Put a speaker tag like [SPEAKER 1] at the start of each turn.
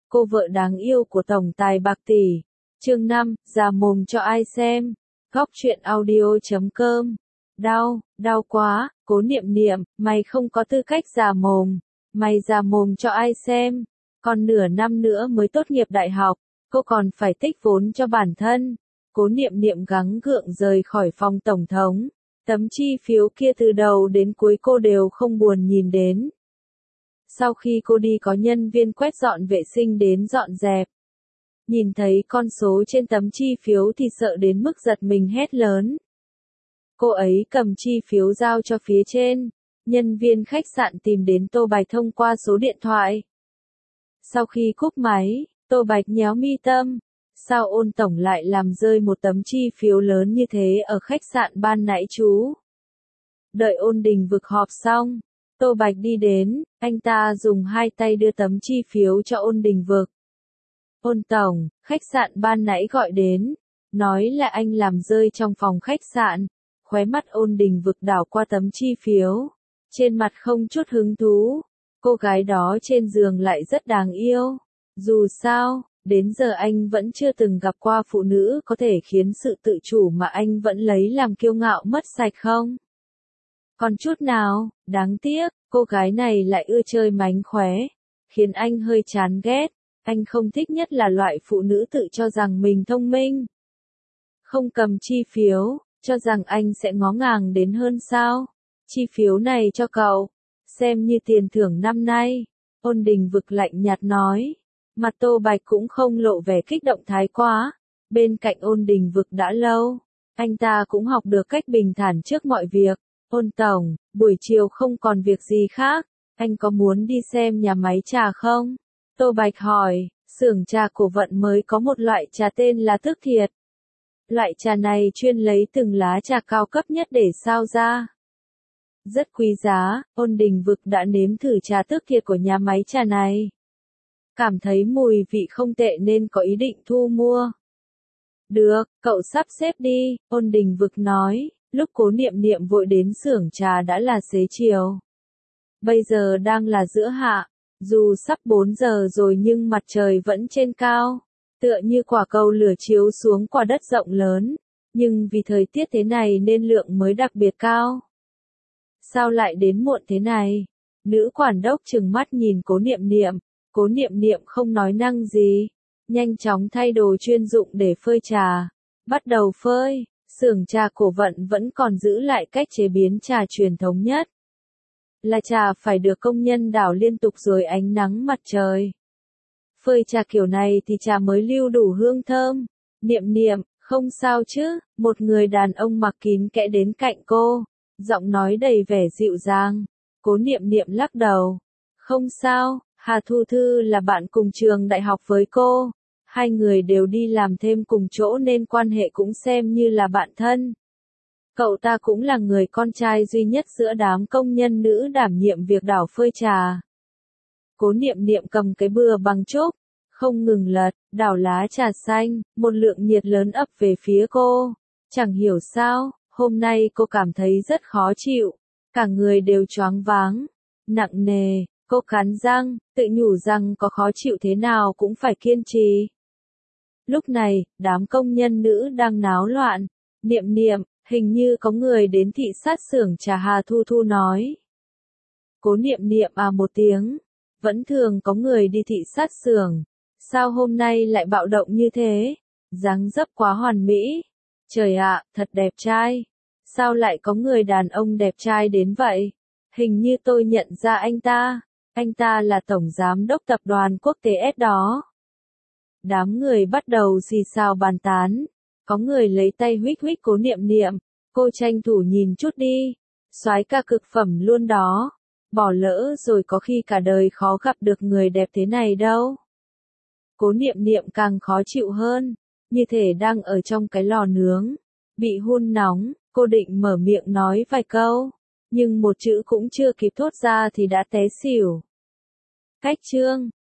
[SPEAKER 1] cô vợ đáng yêu của tổng tài bạc tỷ. Chương 5, già mồm cho ai xem. Góc truyện audio.com. Đau quá, Cố Niệm Niệm, mày không có tư cách già mồm. Mày già mồm cho ai xem. Còn nửa năm nữa mới tốt nghiệp đại học, cô còn phải tích vốn cho bản thân. Cố Niệm Niệm gắng gượng rời khỏi phòng tổng thống. Tấm chi phiếu kia từ đầu đến cuối cô đều không buồn nhìn đến. Sau khi cô đi có nhân viên quét dọn vệ sinh đến dọn dẹp. Nhìn thấy con số trên tấm chi phiếu thì sợ đến mức giật mình hét lớn. Cô ấy cầm chi phiếu giao cho phía trên. Nhân viên khách sạn tìm đến Tô Bạch thông qua số điện thoại. Sau khi cúp máy, Tô Bạch nhéo mi tâm. Sao Ôn tổng lại làm rơi một tấm chi phiếu lớn như thế ở khách sạn ban nãy chú? Đợi Ôn Đình Vực họp xong, Tô Bạch đi đến, anh ta dùng hai tay đưa tấm chi phiếu cho Ôn Đình Vực. Ôn tổng, khách sạn ban nãy gọi đến, nói là anh làm rơi trong phòng khách sạn. Khóe mắt Ôn Đình Vực đảo qua tấm chi phiếu, trên mặt không chút hứng thú. Cô gái đó trên giường lại rất đáng yêu. Dù sao, đến giờ anh vẫn chưa từng gặp qua phụ nữ có thể khiến sự tự chủ mà anh vẫn lấy làm kiêu ngạo mất sạch không? Còn chút nào, đáng tiếc, cô gái này lại ưa chơi mánh khóe, khiến anh hơi chán ghét. Anh không thích nhất là loại phụ nữ tự cho rằng mình thông minh. Không cầm chi phiếu, cho rằng anh sẽ ngó ngàng đến hơn sao? Chi phiếu này cho cậu, xem như tiền thưởng năm nay. Ôn Đình Vực lạnh nhạt nói. Mặt Tô Bạch cũng không lộ vẻ kích động thái quá. Bên cạnh Ôn Đình Vực đã lâu, anh ta cũng học được cách bình thản trước mọi việc. Ôn tổng, buổi chiều không còn việc gì khác, anh có muốn đi xem nhà máy trà không? Tô Bạch hỏi. Xưởng trà Cổ Vận mới có một loại trà tên là Tước Thiệt. Loại trà này chuyên lấy từng lá trà cao cấp nhất để sao ra. Rất quý giá, Ôn Đình Vực đã nếm thử trà Tước Thiệt của nhà máy trà này. Cảm thấy mùi vị không tệ nên có ý định thu mua. Được, cậu sắp xếp đi, Ôn Đình Vực nói, lúc Cố Niệm Niệm vội đến xưởng trà đã là xế chiều. Bây giờ đang là giữa hạ, dù sắp 4 giờ rồi nhưng mặt trời vẫn trên cao, tựa như quả cầu lửa chiếu xuống quả đất rộng lớn, nhưng vì thời tiết thế này nên lượng mới đặc biệt cao. Sao lại đến muộn thế này? Nữ quản đốc trừng mắt nhìn Cố Niệm Niệm. Cố Niệm Niệm không nói năng gì, nhanh chóng thay đồ chuyên dụng để phơi trà, bắt đầu phơi. Xưởng trà Cổ Vận vẫn còn giữ lại cách chế biến trà truyền thống nhất, là trà phải được công nhân đảo liên tục dưới ánh nắng mặt trời. Phơi trà kiểu này thì trà mới lưu đủ hương thơm. Niệm Niệm, không sao chứ? Một người đàn ông mặc kín kẽ đến cạnh cô, giọng nói đầy vẻ dịu dàng. Cố Niệm Niệm lắc đầu. Không sao. Hà Thu Thư là bạn cùng trường đại học với cô. Hai người đều đi làm thêm cùng chỗ nên quan hệ cũng xem như là bạn thân. Cậu ta cũng là người con trai duy nhất giữa đám công nhân nữ đảm nhiệm việc đảo phơi trà. Cố Niệm Niệm cầm cái bừa bằng trúc, không ngừng lật, đảo lá trà xanh, một lượng nhiệt lớn ập về phía cô. Chẳng hiểu sao, hôm nay cô cảm thấy rất khó chịu, cả người đều choáng váng, nặng nề. Cô cắn răng, tự nhủ rằng có khó chịu thế nào cũng phải kiên trì. Lúc này, đám công nhân nữ đang náo loạn. Niệm Niệm, hình như có người đến thị sát xưởng trà, Hà Thu Thu nói. Cố Niệm Niệm à một tiếng. Vẫn thường có người đi thị sát xưởng. Sao hôm nay lại bạo động như thế? Dáng dấp quá hoàn mỹ. Trời ạ, thật đẹp trai. Sao lại có người đàn ông đẹp trai đến vậy? Hình như tôi nhận ra anh ta. Anh ta là tổng giám đốc tập đoàn quốc tế S đó. Đám người bắt đầu xì xào bàn tán. Có người lấy tay huých huých Cố Niệm Niệm. Cô tranh thủ nhìn chút đi. Soái ca cực phẩm luôn đó. Bỏ lỡ rồi có khi cả đời khó gặp được người đẹp thế này đâu. Cố Niệm Niệm càng khó chịu hơn. Như thể đang ở trong cái lò nướng. Bị hun nóng, cô định mở miệng nói vài câu. Nhưng một chữ cũng chưa kịp thốt ra thì đã té xỉu. Cách chương